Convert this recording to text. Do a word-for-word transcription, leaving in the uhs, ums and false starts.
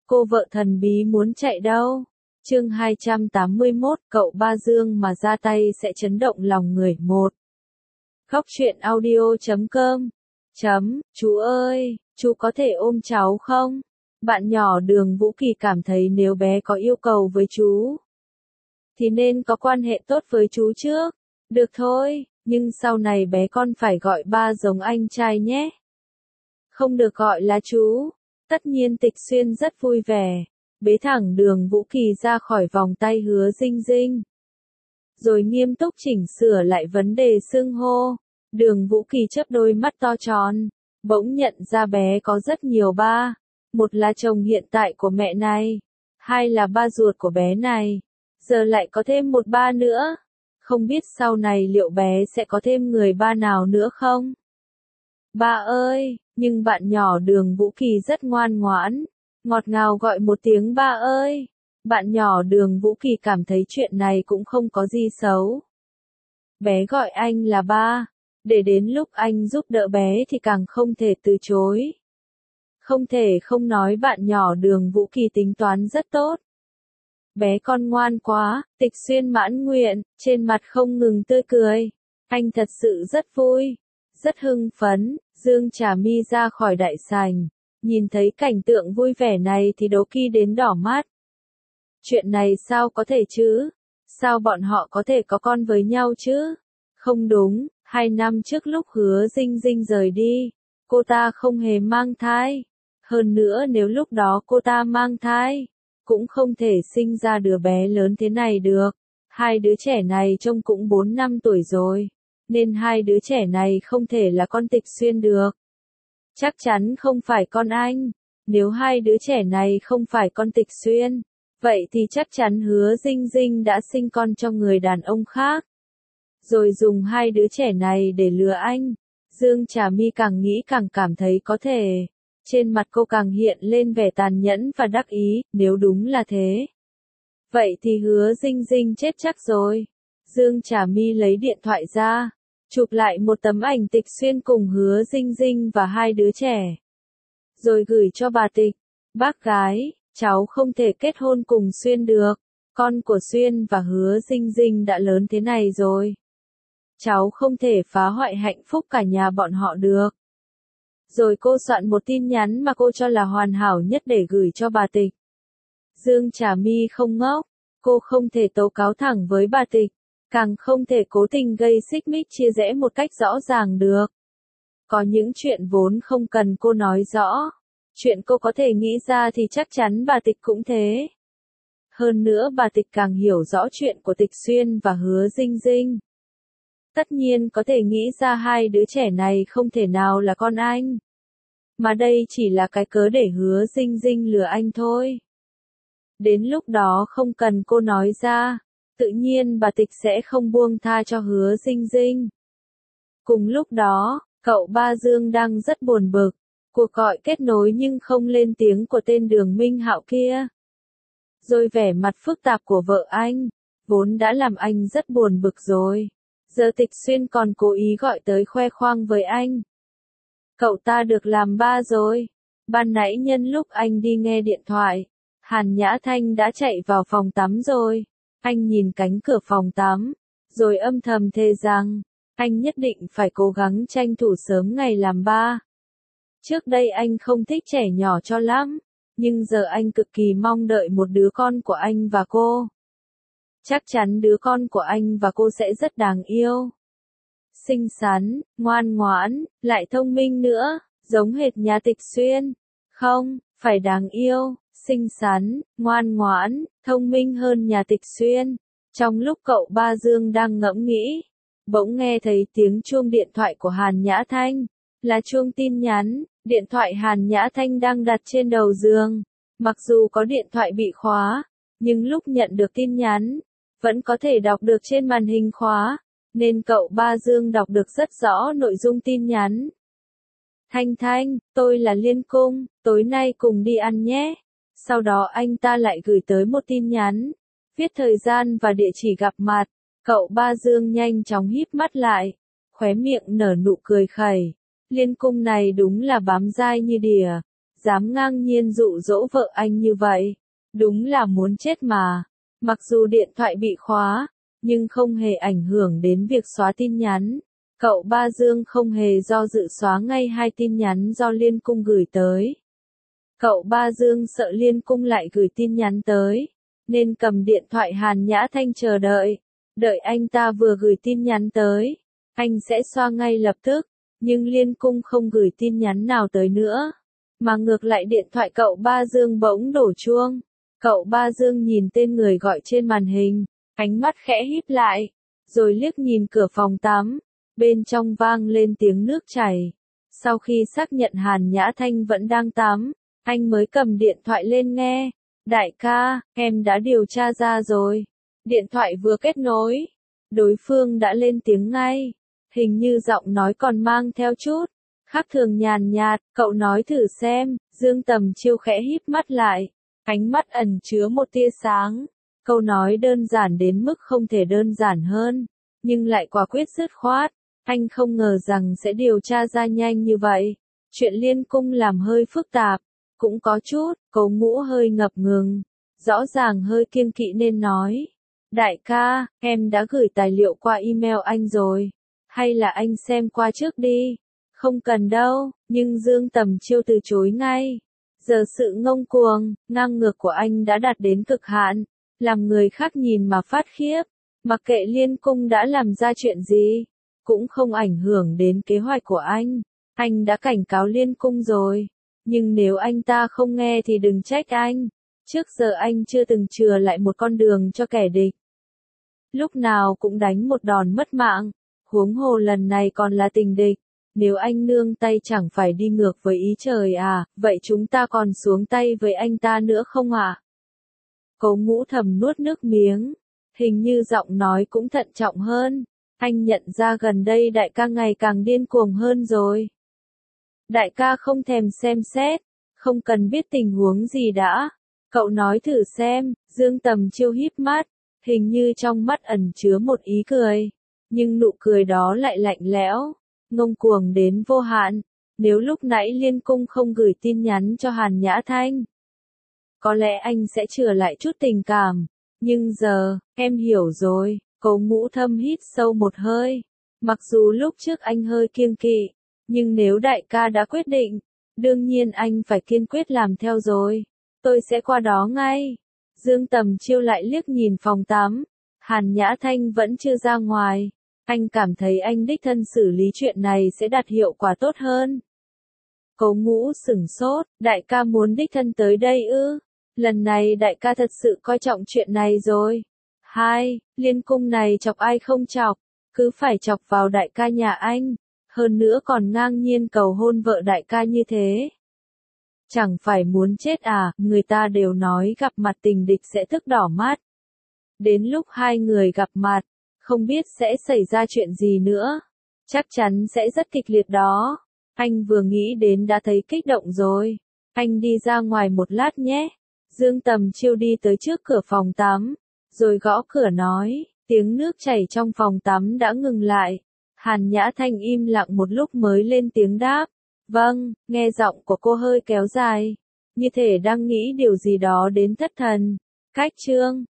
Cô vợ thần bí muốn chạy đâu? Chương hai trăm tám mươi mốt, cậu Ba Dương mà ra tay sẽ chấn động lòng người. Một. Khóc chuyện audio chấm com. Chấm, chú ơi, chú có thể ôm cháu không? Bạn nhỏ Đường Vũ Kỳ cảm thấy nếu bé có yêu cầu với chú, thì nên có quan hệ tốt với chú trước. Được thôi, nhưng sau này bé con phải gọi ba giống anh trai nhé. Không được gọi là chú. Tất nhiên Tịch Xuyên rất vui vẻ, bế thẳng Đường Vũ Kỳ ra khỏi vòng tay Hứa Dinh Dinh. Rồi nghiêm túc chỉnh sửa lại vấn đề xưng hô. Đường Vũ Kỳ chớp đôi mắt to tròn, bỗng nhận ra bé có rất nhiều ba. Một là chồng hiện tại của mẹ này, hai là ba ruột của bé này, giờ lại có thêm một ba nữa. Không biết sau này liệu bé sẽ có thêm người ba nào nữa không? Ba ơi, nhưng bạn nhỏ Đường Vũ Kỳ rất ngoan ngoãn, ngọt ngào gọi một tiếng ba ơi. Bạn nhỏ Đường Vũ Kỳ cảm thấy chuyện này cũng không có gì xấu. Bé gọi anh là ba, để đến lúc anh giúp đỡ bé thì càng không thể từ chối. Không thể không nói bạn nhỏ Đường Vũ Kỳ tính toán rất tốt. Bé con ngoan quá, Tịch Xuyên mãn nguyện, trên mặt không ngừng tươi cười. Anh thật sự rất vui, rất hưng phấn. Dương Trà My ra khỏi đại sảnh, nhìn thấy cảnh tượng vui vẻ này thì Đỗ Kỳ đến đỏ mắt. Chuyện này sao có thể chứ? Sao bọn họ có thể có con với nhau chứ? Không đúng, hai năm trước lúc Hứa Dinh Dinh rời đi, cô ta không hề mang thai. Hơn nữa nếu lúc đó cô ta mang thai, cũng không thể sinh ra đứa bé lớn thế này được. Hai đứa trẻ này trông cũng bốn năm tuổi rồi, nên hai đứa trẻ này không thể là con Tịch Xuyên được. Chắc chắn không phải con anh. Nếu hai đứa trẻ này không phải con Tịch Xuyên, vậy thì chắc chắn Hứa Dinh Dinh đã sinh con cho người đàn ông khác, rồi dùng hai đứa trẻ này để lừa anh. Dương Trà My càng nghĩ càng cảm thấy có thể. Trên mặt cô càng hiện lên vẻ tàn nhẫn và đắc ý, nếu đúng là thế, vậy thì Hứa Dinh Dinh chết chắc rồi. Dương Trà My lấy điện thoại ra, chụp lại một tấm ảnh Tịch Xuyên cùng Hứa Dinh Dinh và hai đứa trẻ, rồi gửi cho bà Tịch. Bác gái, cháu không thể kết hôn cùng Xuyên được. Con của Xuyên và Hứa Dinh Dinh đã lớn thế này rồi, cháu không thể phá hoại hạnh phúc cả nhà bọn họ được. Rồi cô soạn một tin nhắn mà cô cho là hoàn hảo nhất để gửi cho bà Tịch. Dương Trà My không ngốc, cô không thể tố cáo thẳng với bà Tịch, càng không thể cố tình gây xích mích chia rẽ một cách rõ ràng được. Có những chuyện vốn không cần cô nói rõ, chuyện cô có thể nghĩ ra thì chắc chắn bà Tịch cũng thế. Hơn nữa bà Tịch càng hiểu rõ chuyện của Tịch Xuyên và Hứa Dinh Dinh, tất nhiên có thể nghĩ ra hai đứa trẻ này không thể nào là con anh, mà đây chỉ là cái cớ để Hứa Dinh Dinh lừa anh thôi. Đến lúc đó không cần cô nói ra, tự nhiên bà Tịch sẽ không buông tha cho Hứa Dinh Dinh. Cùng lúc đó, cậu Ba Dương đang rất buồn bực. Cuộc gọi kết nối nhưng không lên tiếng của tên Đường Minh Hạo kia. Rồi vẻ mặt phức tạp của vợ anh, vốn đã làm anh rất buồn bực rồi. Giờ Tịch Xuyên còn cố ý gọi tới khoe khoang với anh. Cậu ta được làm ba rồi. Ban nãy nhân lúc anh đi nghe điện thoại, Hàn Nhã Thanh đã chạy vào phòng tắm rồi. Anh nhìn cánh cửa phòng tắm, rồi âm thầm thề rằng, anh nhất định phải cố gắng tranh thủ sớm ngày làm ba. Trước đây anh không thích trẻ nhỏ cho lắm, nhưng giờ anh cực kỳ mong đợi một đứa con của anh và cô. Chắc chắn đứa con của anh và cô sẽ rất đáng yêu, xinh xắn, ngoan ngoãn, lại thông minh nữa, giống hệt nhà Tịch Xuyên. Không, phải đáng yêu, xinh xắn, ngoan ngoãn, thông minh hơn nhà Tịch Xuyên. Trong lúc cậu Ba Dương đang ngẫm nghĩ, bỗng nghe thấy tiếng chuông điện thoại của Hàn Nhã Thanh, là chuông tin nhắn. Điện thoại Hàn Nhã Thanh đang đặt trên đầu giường. Mặc dù có điện thoại bị khóa, nhưng lúc nhận được tin nhắn, vẫn có thể đọc được trên màn hình khóa, nên cậu Ba Dương đọc được rất rõ nội dung tin nhắn. Thanh Thanh, tôi là Liên Cung, tối nay cùng đi ăn nhé. Sau đó anh ta lại gửi tới một tin nhắn, viết thời gian và địa chỉ gặp mặt. Cậu Ba Dương nhanh chóng híp mắt lại, khóe miệng nở nụ cười khẩy. Liên Cung này đúng là bám dai như đỉa. dám ngang nhiên dụ dỗ vợ anh như vậy. Đúng là muốn chết mà. Mặc dù điện thoại bị khóa, nhưng không hề ảnh hưởng đến việc xóa tin nhắn. Cậu Ba Dương không hề do dự xóa ngay hai tin nhắn do Liên Cung gửi tới. Cậu Ba Dương sợ Liên Cung lại gửi tin nhắn tới, nên cầm điện thoại Hàn Nhã Thanh chờ đợi. Đợi anh ta vừa gửi tin nhắn tới, anh sẽ xóa ngay lập tức. Nhưng Liên Cung không gửi tin nhắn nào tới nữa, mà ngược lại điện thoại cậu Ba Dương bỗng đổ chuông. Cậu Ba Dương nhìn tên người gọi trên màn hình, ánh mắt khẽ híp lại, rồi liếc nhìn cửa phòng tắm, bên trong vang lên tiếng nước chảy. Sau khi xác nhận Hàn Nhã Thanh vẫn đang tắm, anh mới cầm điện thoại lên nghe. Đại ca, em đã điều tra ra rồi. Điện thoại vừa kết nối, đối phương đã lên tiếng ngay. Hình như giọng nói còn mang theo chút khác thường nhàn nhạt, cậu nói thử xem. Dương Tầm Chiêu khẽ híp mắt lại, ánh mắt ẩn chứa một tia sáng. Câu nói đơn giản đến mức không thể đơn giản hơn, nhưng lại quả quyết dứt khoát. Anh không ngờ rằng sẽ điều tra ra nhanh như vậy. Chuyện Liên Cung làm hơi phức tạp, cũng có chút. Cố Ngũ hơi ngập ngừng, rõ ràng hơi kiêng kỵ nên nói. Đại ca, em đã gửi tài liệu qua email anh rồi. Hay là anh xem qua trước đi. Không cần đâu. Nhưng Dương Tầm Chiêu từ chối ngay. Giờ sự ngông cuồng, ngang ngược của anh đã đạt đến cực hạn, làm người khác nhìn mà phát khiếp. Mặc kệ Liên Cung đã làm ra chuyện gì, cũng không ảnh hưởng đến kế hoạch của anh. Anh đã cảnh cáo Liên Cung rồi, nhưng nếu anh ta không nghe thì đừng trách anh. Trước giờ anh chưa từng chừa lại một con đường cho kẻ địch. Lúc nào cũng đánh một đòn mất mạng, huống hồ lần này còn là tình địch. Nếu anh nương tay chẳng phải đi ngược với ý trời à, vậy chúng ta còn xuống tay với anh ta nữa không ạ? À? Cố Ngũ thầm nuốt nước miếng, hình như giọng nói cũng thận trọng hơn. Anh nhận ra gần đây đại ca ngày càng điên cuồng hơn rồi. Đại ca không thèm xem xét, không cần biết tình huống gì đã. Cậu nói thử xem. Dương Tầm Chiêu híp mắt, hình như trong mắt ẩn chứa một ý cười, nhưng nụ cười đó lại lạnh lẽo, ngông cuồng đến vô hạn. Nếu lúc nãy Liên Cung không gửi tin nhắn cho Hàn Nhã Thanh, có lẽ anh sẽ chừa lại chút tình cảm. Nhưng giờ, em hiểu rồi. Cố Ngũ thâm hít sâu một hơi. Mặc dù lúc trước anh hơi kiêng kỵ, nhưng nếu đại ca đã quyết định, đương nhiên anh phải kiên quyết làm theo rồi. Tôi sẽ qua đó ngay. Dương Tầm Chiêu lại liếc nhìn phòng tắm. Hàn Nhã Thanh vẫn chưa ra ngoài. Anh cảm thấy anh đích thân xử lý chuyện này sẽ đạt hiệu quả tốt hơn. Cố Ngũ sửng sốt, đại ca muốn đích thân tới đây ư? Lần này đại ca thật sự coi trọng chuyện này rồi. Hai, Liên Cung này chọc ai không chọc, cứ phải chọc vào đại ca nhà anh, hơn nữa còn ngang nhiên cầu hôn vợ đại ca như thế. Chẳng phải muốn chết à, người ta đều nói gặp mặt tình địch sẽ tức đỏ mắt. Đến lúc hai người gặp mặt, không biết sẽ xảy ra chuyện gì nữa. Chắc chắn sẽ rất kịch liệt đó. Anh vừa nghĩ đến đã thấy kích động rồi. Anh đi ra ngoài một lát nhé. Dương Tầm Chiêu đi tới trước cửa phòng tắm, rồi gõ cửa nói. Tiếng nước chảy trong phòng tắm đã ngừng lại. Hàn Nhã Thanh im lặng một lúc mới lên tiếng đáp. Vâng, nghe giọng của cô hơi kéo dài, như thể đang nghĩ điều gì đó đến thất thần. Cách chương